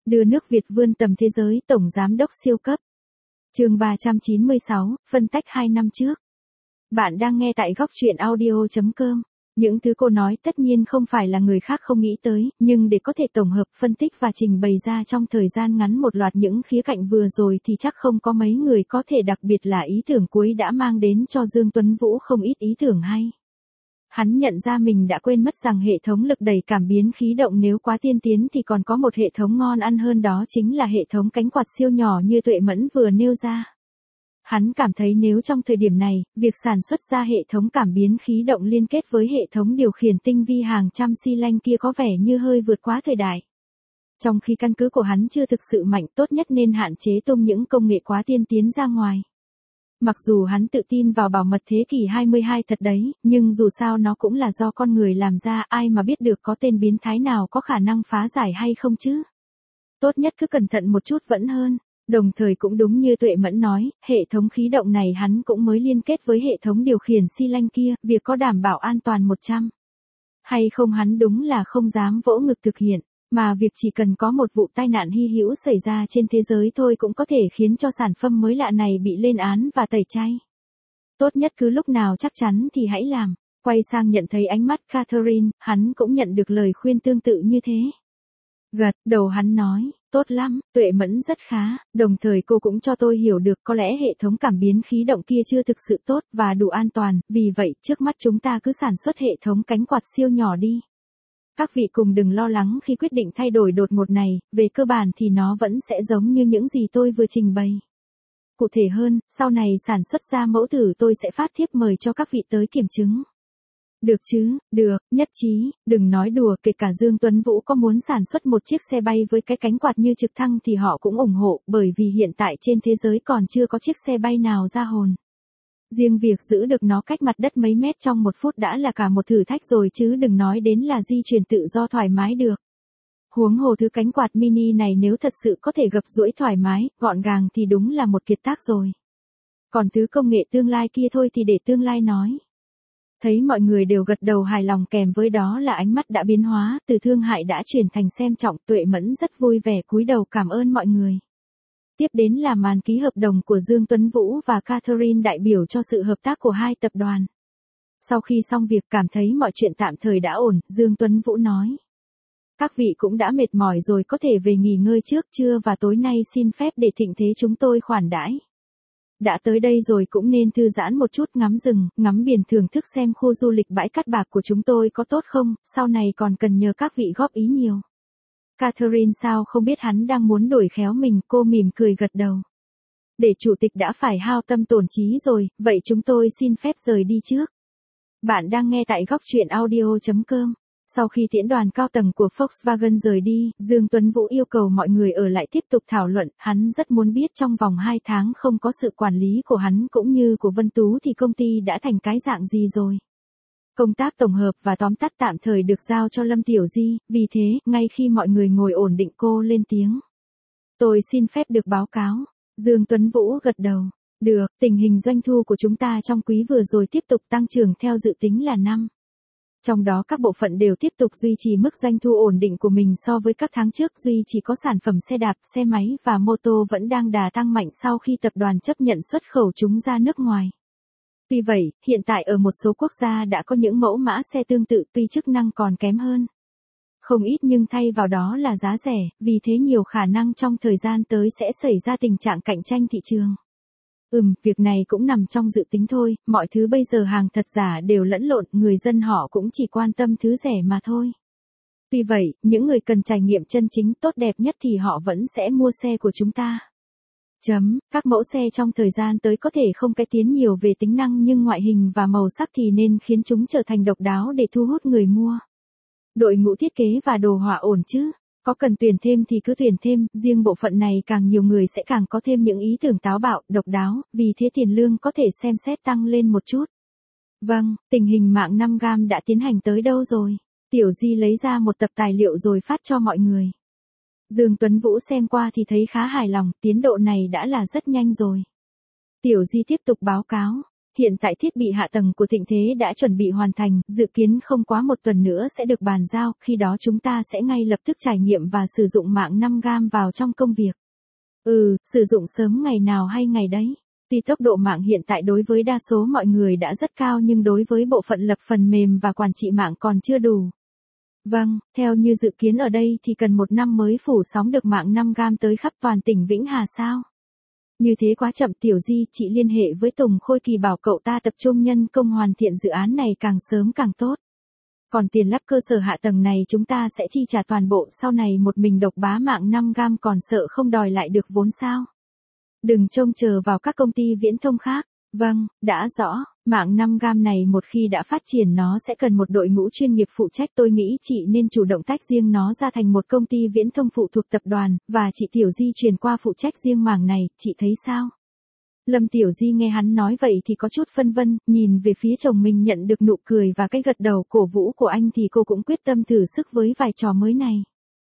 Đưa nước Việt vươn tầm thế giới, Tổng Giám đốc siêu cấp. Chương 396, phân tách 2 năm trước. Bạn đang nghe tại góc truyện audio.com. Những thứ cô nói tất nhiên không phải là người khác không nghĩ tới, nhưng để có thể tổng hợp, phân tích và trình bày ra trong thời gian ngắn một loạt những khía cạnh vừa rồi thì chắc không có mấy người có thể, đặc biệt là ý tưởng cuối đã mang đến cho Dương Tuấn Vũ không ít ý tưởng hay. Hắn nhận ra mình đã quên mất rằng hệ thống lực đẩy cảm biến khí động nếu quá tiên tiến thì còn có một hệ thống ngon ăn hơn, đó chính là hệ thống cánh quạt siêu nhỏ như Tuệ Mẫn vừa nêu ra. Hắn cảm thấy nếu trong thời điểm này, việc sản xuất ra hệ thống cảm biến khí động liên kết với hệ thống điều khiển tinh vi hàng trăm xi lanh kia có vẻ như hơi vượt quá thời đại. Trong khi căn cứ của hắn chưa thực sự mạnh, tốt nhất nên hạn chế tung những công nghệ quá tiên tiến ra ngoài. Mặc dù hắn tự tin vào bảo mật thế kỷ 22 thật đấy, nhưng dù sao nó cũng là do con người làm ra, ai mà biết được có tên biến thái nào có khả năng phá giải hay không chứ. Tốt nhất cứ cẩn thận một chút vẫn hơn. Đồng thời cũng đúng như Tuệ Mẫn nói, hệ thống khí động này hắn cũng mới liên kết với hệ thống điều khiển xi lanh kia, việc có đảm bảo an toàn 100 hay không hắn đúng là không dám vỗ ngực thực hiện, mà việc chỉ cần có một vụ tai nạn hy hữu xảy ra trên thế giới thôi cũng có thể khiến cho sản phẩm mới lạ này bị lên án và tẩy chay. Tốt nhất cứ lúc nào chắc chắn thì hãy làm. Quay sang nhận thấy ánh mắt Catherine, hắn cũng nhận được lời khuyên tương tự như thế. Gật đầu hắn nói, tốt lắm, Tuệ Mẫn rất khá, đồng thời cô cũng cho tôi hiểu được có lẽ hệ thống cảm biến khí động kia chưa thực sự tốt và đủ an toàn, vì vậy trước mắt chúng ta cứ sản xuất hệ thống cánh quạt siêu nhỏ đi. Các vị cùng đừng lo lắng khi quyết định thay đổi đột ngột này, về cơ bản thì nó vẫn sẽ giống như những gì tôi vừa trình bày. Cụ thể hơn, sau này sản xuất ra mẫu thử tôi sẽ phát thiếp mời cho các vị tới kiểm chứng. Được chứ, được, nhất trí, đừng nói đùa, kể cả Dương Tuấn Vũ có muốn sản xuất một chiếc xe bay với cái cánh quạt như trực thăng thì họ cũng ủng hộ, bởi vì hiện tại trên thế giới còn chưa có chiếc xe bay nào ra hồn. Riêng việc giữ được nó cách mặt đất mấy mét trong 1 phút đã là cả một thử thách rồi chứ đừng nói đến là di chuyển tự do thoải mái được. Huống hồ thứ cánh quạt mini này nếu thật sự có thể gập duỗi thoải mái, gọn gàng thì đúng là một kiệt tác rồi. Còn thứ công nghệ tương lai kia thôi thì để tương lai nói. Thấy mọi người đều gật đầu hài lòng, kèm với đó là ánh mắt đã biến hóa, từ thương hại đã chuyển thành xem trọng. Tuệ Mẫn rất vui vẻ cúi đầu cảm ơn mọi người. Tiếp đến là màn ký hợp đồng của Dương Tuấn Vũ và Catherine đại biểu cho sự hợp tác của hai tập đoàn. Sau khi xong việc cảm thấy mọi chuyện tạm thời đã ổn, Dương Tuấn Vũ nói. Các vị cũng đã mệt mỏi rồi, có thể về nghỉ ngơi trước, trưa và tối nay xin phép để thịnh thế chúng tôi khoản đãi. Đã tới đây rồi cũng nên thư giãn một chút, ngắm rừng, ngắm biển, thưởng thức xem khu du lịch bãi cát bạc của chúng tôi có tốt không, sau này còn cần nhờ các vị góp ý nhiều. Catherine sao không biết hắn đang muốn đổi khéo mình, cô mỉm cười gật đầu. Để chủ tịch đã phải hao tâm tổn trí rồi, vậy chúng tôi xin phép rời đi trước. Bạn đang nghe tại góc truyện audio.com. Sau khi tiễn đoàn cao tầng của Volkswagen rời đi, Dương Tuấn Vũ yêu cầu mọi người ở lại tiếp tục thảo luận, hắn rất muốn biết trong vòng 2 tháng không có sự quản lý của hắn cũng như của Vân Tú thì công ty đã thành cái dạng gì rồi. Công tác tổng hợp và tóm tắt tạm thời được giao cho Lâm Tiểu Di, vì thế, ngay khi mọi người ngồi ổn định cô lên tiếng. Tôi xin phép được báo cáo. Dương Tuấn Vũ gật đầu. Được, tình hình doanh thu của chúng ta trong quý vừa rồi tiếp tục tăng trưởng theo dự tính là 5. Trong đó các bộ phận đều tiếp tục duy trì mức doanh thu ổn định của mình so với các tháng trước, duy chỉ có sản phẩm xe đạp, xe máy và mô tô vẫn đang đà tăng mạnh sau khi tập đoàn chấp nhận xuất khẩu chúng ra nước ngoài. Tuy vậy, hiện tại ở một số quốc gia đã có những mẫu mã xe tương tự, tuy chức năng còn kém hơn không ít nhưng thay vào đó là giá rẻ, vì thế nhiều khả năng trong thời gian tới sẽ xảy ra tình trạng cạnh tranh thị trường. Việc này cũng nằm trong dự tính thôi, mọi thứ bây giờ hàng thật giả đều lẫn lộn, người dân họ cũng chỉ quan tâm thứ rẻ mà thôi. Tuy vậy, những người cần trải nghiệm chân chính tốt đẹp nhất thì họ vẫn sẽ mua xe của chúng ta. Các mẫu xe trong thời gian tới có thể không cải tiến nhiều về tính năng nhưng ngoại hình và màu sắc thì nên khiến chúng trở thành độc đáo để thu hút người mua. Đội ngũ thiết kế và đồ họa ổn chứ? Có cần tuyển thêm thì cứ tuyển thêm, riêng bộ phận này càng nhiều người sẽ càng có thêm những ý tưởng táo bạo, độc đáo, vì thế tiền lương có thể xem xét tăng lên một chút. Vâng, tình hình mạng 5G đã tiến hành tới đâu rồi? Tiểu Di lấy ra một tập tài liệu rồi phát cho mọi người. Dương Tuấn Vũ xem qua thì thấy khá hài lòng, tiến độ này đã là rất nhanh rồi. Tiểu Di tiếp tục báo cáo. Hiện tại thiết bị hạ tầng của Thịnh Thế đã chuẩn bị hoàn thành, dự kiến không quá một tuần nữa sẽ được bàn giao, khi đó chúng ta sẽ ngay lập tức trải nghiệm và sử dụng mạng 5G vào trong công việc. Sử dụng sớm ngày nào hay ngày đấy. Tuy tốc độ mạng hiện tại đối với đa số mọi người đã rất cao nhưng đối với bộ phận lập phần mềm và quản trị mạng còn chưa đủ. Vâng, theo như dự kiến ở đây thì cần 1 năm mới phủ sóng được mạng 5G tới khắp toàn tỉnh Vĩnh Hà sao? Như thế quá chậm Tiểu Di, chị liên hệ với Tùng Khôi Kỳ bảo cậu ta tập trung nhân công hoàn thiện dự án này càng sớm càng tốt. Còn tiền lắp cơ sở hạ tầng này chúng ta sẽ chi trả toàn bộ, sau này một mình độc bá mạng 5G còn sợ không đòi lại được vốn sao? Đừng trông chờ vào các công ty viễn thông khác. Vâng, đã rõ, mạng 5G này một khi đã phát triển nó sẽ cần một đội ngũ chuyên nghiệp phụ trách, tôi nghĩ chị nên chủ động tách riêng nó ra thành một công ty viễn thông phụ thuộc tập đoàn, và chị Tiểu Di chuyển qua phụ trách riêng mảng này, chị thấy sao? Lâm Tiểu Di nghe hắn nói vậy thì có chút phân vân, nhìn về phía chồng mình nhận được nụ cười và cái gật đầu cổ vũ của anh thì cô cũng quyết tâm thử sức với vai trò mới này.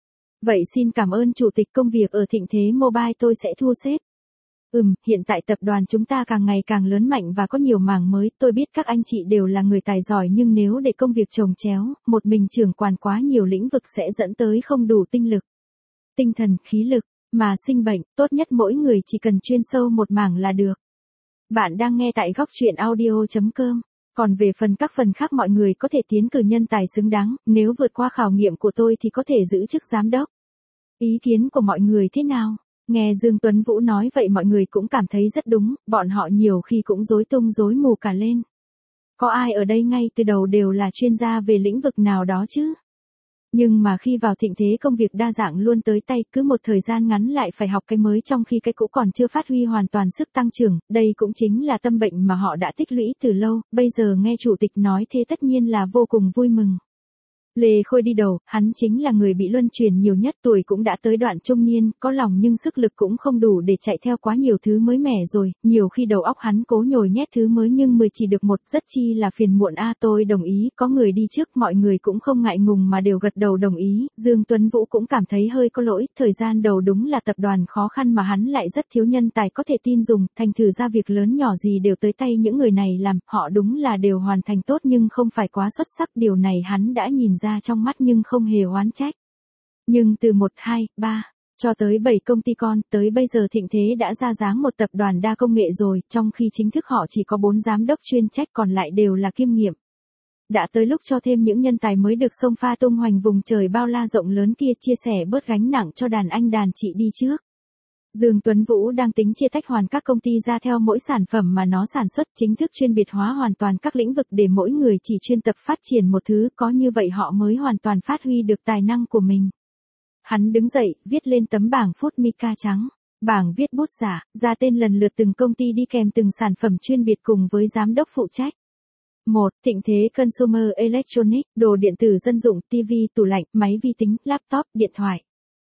Vậy xin cảm ơn chủ tịch, công việc ở Thịnh Thế Mobile tôi sẽ thu xếp. Hiện tại tập đoàn chúng ta càng ngày càng lớn mạnh và có nhiều mảng mới, tôi biết các anh chị đều là người tài giỏi nhưng nếu để công việc chồng chéo, một mình trưởng quản quá nhiều lĩnh vực sẽ dẫn tới không đủ tinh lực, tinh thần, khí lực, mà sinh bệnh, tốt nhất mỗi người chỉ cần chuyên sâu một mảng là được. Bạn đang nghe tại góc truyện audio.com. Còn về các phần khác mọi người có thể tiến cử nhân tài xứng đáng, nếu vượt qua khảo nghiệm của tôi thì có thể giữ chức giám đốc. Ý kiến của mọi người thế nào? Nghe Dương Tuấn Vũ nói vậy mọi người cũng cảm thấy rất đúng, bọn họ nhiều khi cũng rối tung rối mù cả lên. Có ai ở đây ngay từ đầu đều là chuyên gia về lĩnh vực nào đó chứ? Nhưng mà khi vào Thịnh Thế công việc đa dạng luôn tới tay, cứ một thời gian ngắn lại phải học cái mới trong khi cái cũ còn chưa phát huy hoàn toàn sức tăng trưởng, đây cũng chính là tâm bệnh mà họ đã tích lũy từ lâu, bây giờ nghe chủ tịch nói thế tất nhiên là vô cùng vui mừng. Lê Khôi đi đầu, hắn chính là người bị luân truyền nhiều nhất, tuổi cũng đã tới đoạn trung niên, có lòng nhưng sức lực cũng không đủ để chạy theo quá nhiều thứ mới mẻ rồi, nhiều khi đầu óc hắn cố nhồi nhét thứ mới nhưng chỉ được một, rất chi là phiền muộn. Tôi đồng ý, có người đi trước, mọi người cũng không ngại ngùng mà đều gật đầu đồng ý, Dương Tuấn Vũ cũng cảm thấy hơi có lỗi, thời gian đầu đúng là tập đoàn khó khăn mà hắn lại rất thiếu nhân tài có thể tin dùng, thành thử ra việc lớn nhỏ gì đều tới tay những người này làm, họ đúng là đều hoàn thành tốt nhưng không phải quá xuất sắc, điều này hắn đã nhìn ra trong mắt nhưng không hề oán trách. Nhưng từ 1, 2, 3, cho tới 7 công ty con, tới bây giờ Thịnh Thế đã ra dáng một tập đoàn đa công nghệ rồi, trong khi chính thức họ chỉ có 4 giám đốc chuyên trách còn lại đều là kiêm nghiệm. Đã tới lúc cho thêm những nhân tài mới được xông pha tung hoành vùng trời bao la rộng lớn kia, chia sẻ bớt gánh nặng cho đàn anh đàn chị đi trước. Dương Tuấn Vũ đang tính chia tách hoàn các công ty ra theo mỗi sản phẩm mà nó sản xuất, chính thức chuyên biệt hóa hoàn toàn các lĩnh vực để mỗi người chỉ chuyên tập phát triển một thứ, có như vậy họ mới hoàn toàn phát huy được tài năng của mình. Hắn đứng dậy, viết lên tấm bảng phút mica trắng, bảng viết bút giả, ra tên lần lượt từng công ty đi kèm từng sản phẩm chuyên biệt cùng với giám đốc phụ trách. 1. Thịnh Thế Consumer Electronics, đồ điện tử dân dụng, TV, tủ lạnh, máy vi tính, laptop, điện thoại.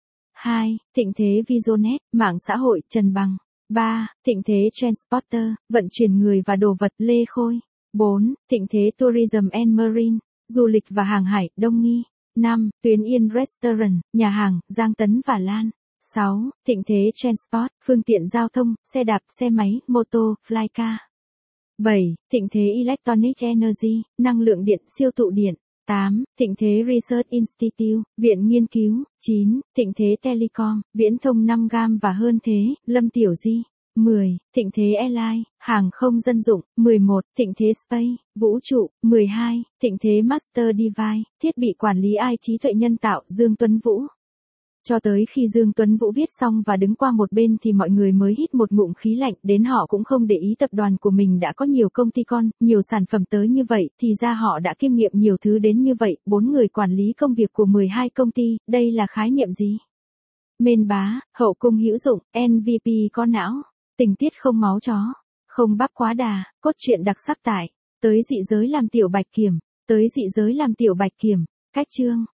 2. Thịnh Thế Visionet, mạng xã hội, Trần Bằng. 3. Thịnh Thế Transporter, vận chuyển người và đồ vật, Lê Khôi. 4. Thịnh Thế Tourism and Marine, du lịch và hàng hải, Đông Nghi. 5. Tuyến Yên Restaurant, nhà hàng, Giang Tấn và Lan. 6. Thịnh Thế Transport, phương tiện giao thông, xe đạp, xe máy, mô tô, flycar. 7. Thịnh Thế Electronic Energy, năng lượng điện, siêu tụ điện. 8. Thịnh Thế Research Institute, viện nghiên cứu. 9. Thịnh Thế Telecom, viễn thông 5G và hơn thế, Lâm Tiểu Di. 10. Thịnh Thế Airline, hàng không dân dụng. 11. Thịnh Thế Space, vũ trụ. 12. Thịnh Thế Master Device, thiết bị quản lý AI trí tuệ nhân tạo, Dương Tuấn Vũ. Cho tới khi Dương Tuấn Vũ viết xong và đứng qua một bên thì mọi người mới hít một ngụm khí lạnh, đến họ cũng không để ý tập đoàn của mình đã có nhiều công ty con, nhiều sản phẩm tới như vậy, thì ra họ đã kiêm nghiệm nhiều thứ đến như vậy, 4 người quản lý công việc của 12 công ty, đây là khái niệm gì? Mên bá, hậu cung hữu dụng, MVP có não, tình tiết không máu chó, không bắp quá đà, cốt truyện đặc sắc tại, tới dị giới làm tiểu bạch kiểm, tới dị giới làm tiểu bạch kiểm, cách chương.